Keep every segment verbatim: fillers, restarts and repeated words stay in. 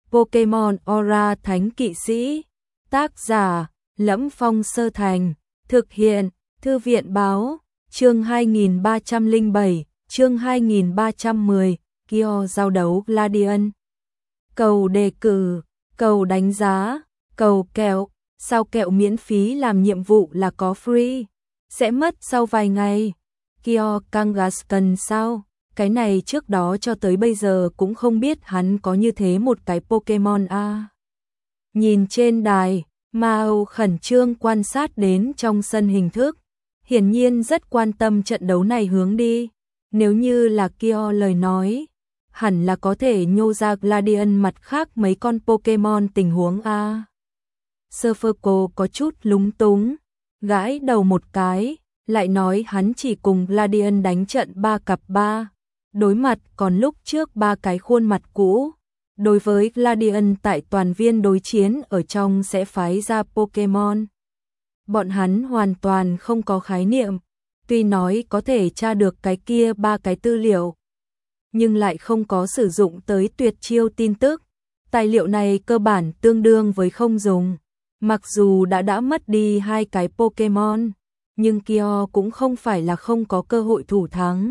Pokemon Aura Thánh Kỵ Sĩ. Tác giả: Lẫm Phong Sơ Thành. Thực hiện: Thư viện báo. Chương hai nghìn ba trăm lẻ bảy, chương hai nghìn ba trăm mười, Kyo giao đấu Gladian. Cầu đề cử, cầu đánh giá, cầu kẹo. Sao kẹo miễn phí làm nhiệm vụ là có free? Sẽ mất sau vài ngày. Kyo Kangaskhan sao? Cái này trước đó cho tới bây giờ cũng không biết hắn có như thế một cái Pokemon a. À. Nhìn trên đài, Mao khẩn trương quan sát đến trong sân hình thức. Hiển nhiên rất quan tâm trận đấu này hướng đi. Nếu như là Kyo lời nói, hẳn là có thể nhô ra Gladian mặt khác mấy con Pokemon tình huống a. À. Surferco có chút lúng túng, gãi đầu một cái, lại nói hắn chỉ cùng Gladian đánh trận ba cặp ba đối mặt, còn lúc trước ba cái khuôn mặt cũ. Đối với Gladian tại toàn viên đối chiến ở trong sẽ phái ra Pokemon, bọn hắn hoàn toàn không có khái niệm. Tuy nói có thể tra được cái kia ba cái tư liệu, nhưng lại không có sử dụng tới tuyệt chiêu tin tức. Tài liệu này cơ bản tương đương với không dùng. Mặc dù đã đã mất đi hai cái Pokemon, nhưng Kyo cũng không phải là không có cơ hội thủ thắng.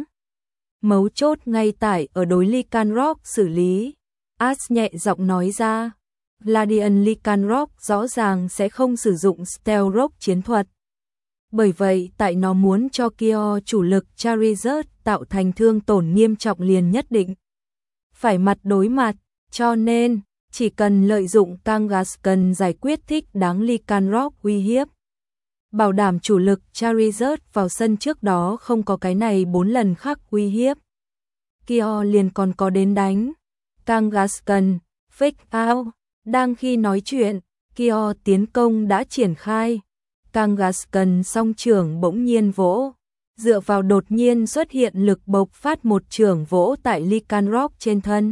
Mấu chốt ngay tại ở đối Lycanroc xử lý. Ash nhẹ giọng nói ra. Gladian Lycanroc rõ ràng sẽ không sử dụng Stealth Rock chiến thuật. Bởi vậy tại nó muốn cho Kyo chủ lực Charizard tạo thành thương tổn nghiêm trọng liền nhất định phải mặt đối mặt, cho nên chỉ cần lợi dụng Kangaskhan giải quyết thích đáng Lycanroc uy hiếp, bảo đảm chủ lực Charizard vào sân trước đó không có cái này bốn lần khác uy hiếp, Kyo liền còn có đến đánh. Kangaskhan, Fake Out. Đang khi nói chuyện, Kyo tiến công đã triển khai. Kangaskhan song trưởng bỗng nhiên vỗ, dựa vào đột nhiên xuất hiện lực bộc phát một trưởng vỗ tại Lycanroc trên thân.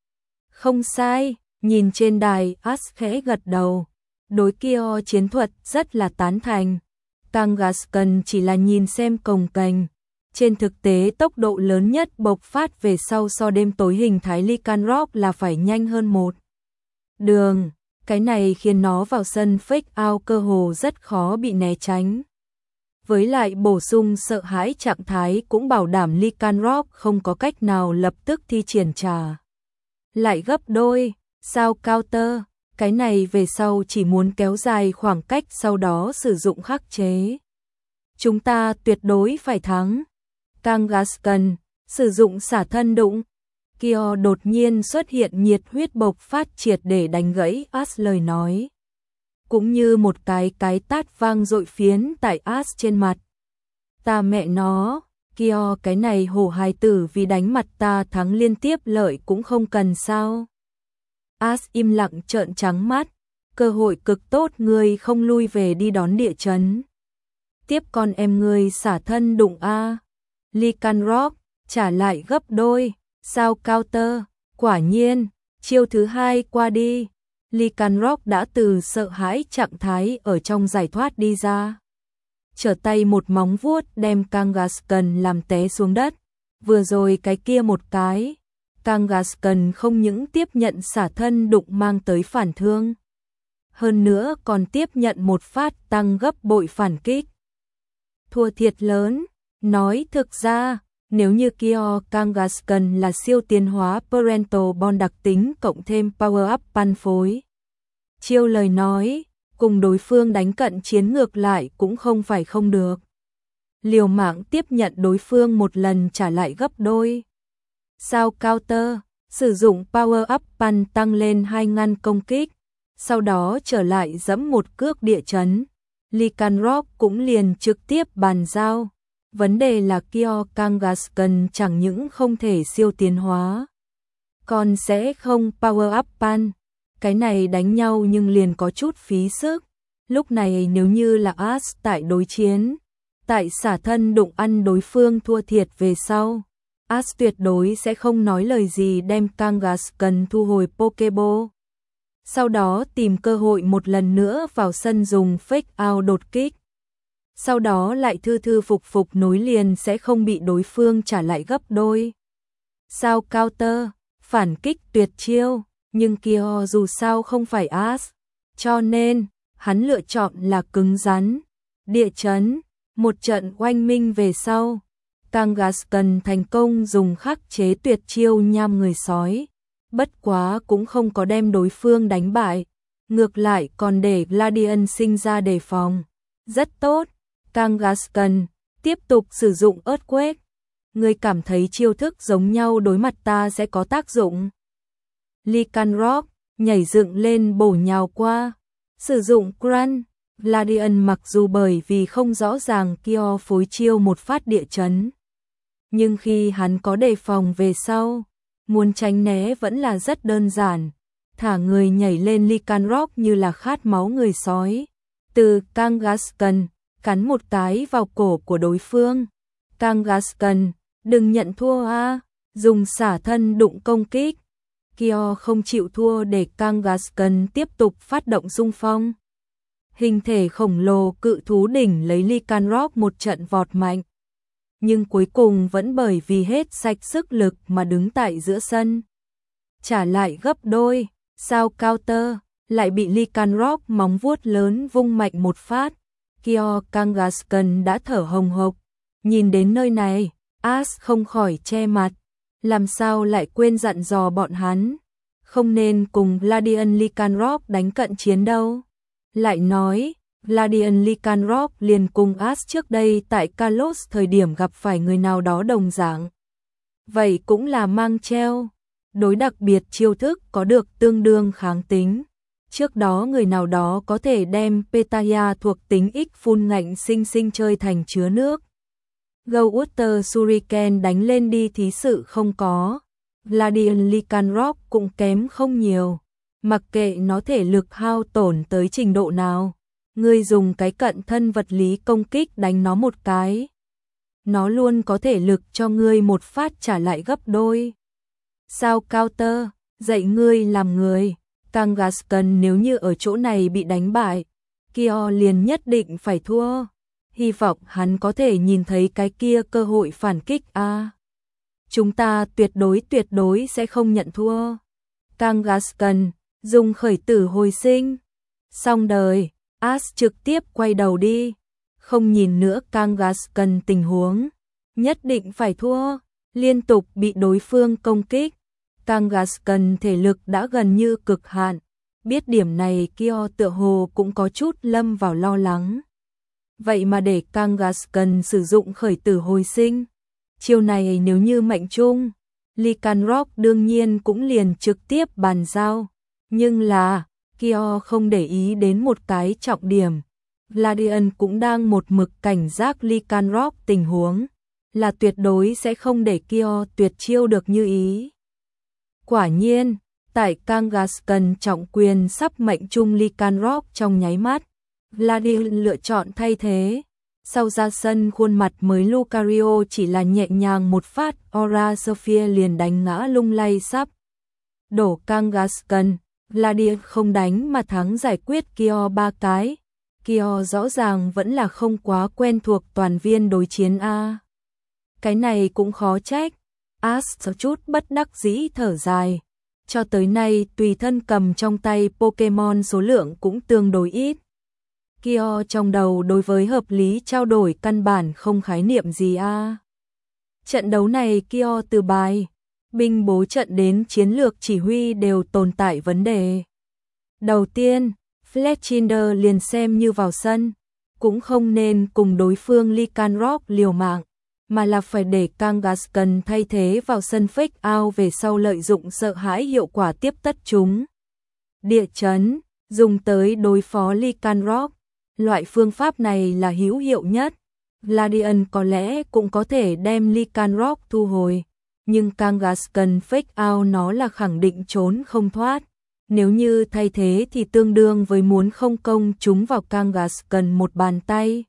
Không sai, nhìn trên đài, Ash khẽ gật đầu. Đối Kyo chiến thuật rất là tán thành. Kangaskhan chỉ là nhìn xem cồng kềnh. Trên thực tế tốc độ lớn nhất bộc phát về sau so đêm tối hình thái Lycanroc là phải nhanh hơn một đường. Cái này khiến nó vào sân Fake Out cơ hồ rất khó bị né tránh. Với lại bổ sung sợ hãi trạng thái cũng bảo đảm Lycanroc không có cách nào lập tức thi triển trả lại gấp đôi. Sao counter, cái này về sau chỉ muốn kéo dài khoảng cách sau đó sử dụng khắc chế. Chúng ta tuyệt đối phải thắng. Kangaskhan, sử dụng xả thân đụng. Kyo đột nhiên xuất hiện nhiệt huyết bộc phát triệt để đánh gãy Ash lời nói. Cũng như một cái cái tát vang dội phiến tại Ash trên mặt. Ta mẹ nó, Kyo cái này hổ hài tử vì đánh mặt ta thắng liên tiếp lợi cũng không cần sao. Ash im lặng trợn trắng mắt, cơ hội cực tốt ngươi không lui về đi đón địa chấn. Tiếp con em ngươi xả thân đụng a. Lycanroc, trả lại gấp đôi, sao counter, quả nhiên, chiêu thứ hai qua đi. Lycanroc đã từ sợ hãi trạng thái ở trong giải thoát đi ra. Trở tay một móng vuốt đem Kangaskhan làm té xuống đất. Vừa rồi cái kia một cái, Kangaskhan không những tiếp nhận xả thân đụng mang tới phản thương, hơn nữa còn tiếp nhận một phát tăng gấp bội phản kích. Thua thiệt lớn. Nói thực ra, nếu như Kyo Kangaskhan là siêu tiến hóa Parental Bond đặc tính cộng thêm Power Up pan phối chiêu lời nói, cùng đối phương đánh cận chiến ngược lại cũng không phải không được. Liều mạng tiếp nhận đối phương một lần trả lại gấp đôi. Sao counter, sử dụng Power Up pan tăng lên hai ngăn công kích, sau đó trở lại dẫm một cước địa chấn. Lycanroc cũng liền trực tiếp bàn giao. Vấn đề là Kyo Kangaskhan chẳng những không thể siêu tiến hóa, còn sẽ không Power Up pan. Cái này đánh nhau nhưng liền có chút phí sức. Lúc này nếu như là Ash tại đối chiến, tại xả thân đụng ăn đối phương thua thiệt về sau, Ash tuyệt đối sẽ không nói lời gì đem Kangaskhan thu hồi Pokeball. Sau đó tìm cơ hội một lần nữa vào sân dùng Fake Out đột kích. Sau đó lại thư thư phục phục nối liền sẽ không bị đối phương trả lại gấp đôi. Sao counter, phản kích tuyệt chiêu, Nhưng Kyo dù sao không phải Ash, cho nên hắn lựa chọn là cứng rắn. Địa chấn, một trận oanh minh về sau, Kangaskhan thành công dùng khắc chế tuyệt chiêu nham người sói. Bất quá cũng không có đem đối phương đánh bại, ngược lại còn để Gladian sinh ra đề phòng. Rất tốt, Kangaskhan tiếp tục sử dụng Earthquake. Ngươi cảm thấy chiêu thức giống nhau đối mặt ta sẽ có tác dụng. Lycanroc nhảy dựng lên bổ nhào qua, sử dụng Crunch. Gladian mặc dù bởi vì không rõ ràng Kyo phối chiêu một phát địa chấn, nhưng khi hắn có đề phòng về sau, muốn tránh né vẫn là rất đơn giản. Thả người nhảy lên Lycanroc như là khát máu người sói. Từ Kangaskhan cắn một cái vào cổ của đối phương. Kangaskhan, đừng nhận thua a, dùng xả thân đụng công kích. Kyo không chịu thua để Kangaskhan tiếp tục phát động xung phong. Hình thể khổng lồ cự thú đỉnh lấy Lycanroc một trận vọt mạnh, nhưng cuối cùng vẫn bởi vì hết sạch sức lực mà đứng tại giữa sân. Trả lại gấp đôi, sao counter, lại bị Lycanroc móng vuốt lớn vung mạnh một phát. Kyo Kangaskhan đã thở hồng hộc. Nhìn đến nơi này, Ash không khỏi che mặt. Làm sao lại quên dặn dò bọn hắn, không nên cùng Gladian Lycanroc đánh cận chiến đâu. Lại nói, Gladian Lycanroc liền cùng Ash trước đây tại Kalos thời điểm gặp phải người nào đó đồng dạng. Vậy cũng là mang treo, đối đặc biệt chiêu thức có được tương đương kháng tính. Trước đó người nào đó có thể đem Petaya thuộc tính X phun ngạnh sinh sinh chơi thành chứa nước. Go Water Shuriken đánh lên đi thí sự không có. Gladian Lycanroc cũng kém không nhiều. Mặc kệ nó thể lực hao tổn tới trình độ nào, ngươi dùng cái cận thân vật lý công kích đánh nó một cái, nó luôn có thể lực cho ngươi một phát trả lại gấp đôi. Sao counter, dạy ngươi làm người. Kangaskhan nếu như ở chỗ này bị đánh bại, Kyo liền nhất định phải thua. Hy vọng hắn có thể nhìn thấy cái kia cơ hội phản kích a. À, chúng ta tuyệt đối tuyệt đối sẽ không nhận thua. Kangaskhan dùng khởi tử hồi sinh. Xong đời, Ash trực tiếp quay đầu đi, không nhìn nữa Kangaskhan tình huống, nhất định phải thua, liên tục bị đối phương công kích. Kangaskhan thể lực đã gần như cực hạn, biết điểm này Kyo tựa hồ cũng có chút lâm vào lo lắng. Vậy mà để Kangaskhan sử dụng khởi tử hồi sinh, chiêu này nếu như mệnh trung, Lycanroc đương nhiên cũng liền trực tiếp bàn giao. Nhưng là, Kyo không để ý đến một cái trọng điểm. Gladian cũng đang một mực cảnh giác Lycanroc tình huống, là tuyệt đối sẽ không để Kyo tuyệt chiêu được như ý. Quả nhiên, tại Kangaskhan trọng quyền sắp mệnh trung Lycanroc trong nháy mắt, Gladian lựa chọn thay thế. Sau ra sân khuôn mặt mới Lucario chỉ là nhẹ nhàng một phát, Aura Sphere liền đánh ngã lung lay sắp đổ Kangaskhan. Gladian không đánh mà thắng giải quyết Kyo ba cái. Kyo rõ ràng vẫn là không quá quen thuộc toàn viên đối chiến a. Cái này cũng khó trách. Ash chút bất đắc dĩ thở dài. Cho tới nay tùy thân cầm trong tay Pokemon số lượng cũng tương đối ít. Kyo trong đầu đối với hợp lý trao đổi căn bản không khái niệm gì a. Trận đấu này Kyo từ bài, binh bố trận đến chiến lược chỉ huy đều tồn tại vấn đề. Đầu tiên, Fletchinder liền xem như vào sân, cũng không nên cùng đối phương Lycanroc liều mạng, mà là phải để Kangaskhan thay thế vào sân fake out về sau lợi dụng sợ hãi hiệu quả tiếp tất chúng. Địa chấn, dùng tới đối phó Lycanroc, loại phương pháp này là hữu hiệu nhất. Gladian có lẽ cũng có thể đem Lycanroc thu hồi, nhưng Kangaskhan fake out nó là khẳng định trốn không thoát. Nếu như thay thế thì tương đương với muốn không công chúng vào Kangaskhan một bàn tay.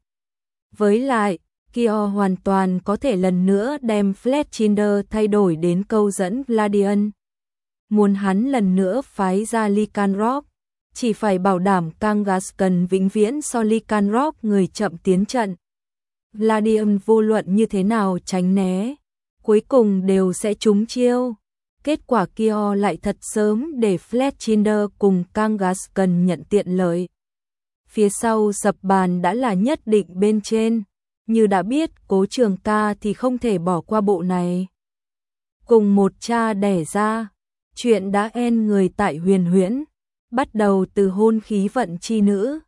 Với lại, Kyo hoàn toàn có thể lần nữa đem Fletchinder thay đổi đến câu dẫn Gladian. Muốn hắn lần nữa phái ra Lycanroc, chỉ phải bảo đảm Kangaskhan vĩnh viễn so Lycanroc người chậm tiến trận. Gladian vô luận như thế nào tránh né, cuối cùng đều sẽ trúng chiêu. Kết quả kia lại thật sớm để Fletchinder cùng Kangaskhan nhận tiện lợi. Phía sau sập bàn đã là nhất định bên trên, như đã biết Cố Trường Ca thì không thể bỏ qua bộ này. Cùng một cha đẻ ra, chuyện đã en người tại Huyền Huyễn, bắt đầu từ hôn khí vận chi nữ,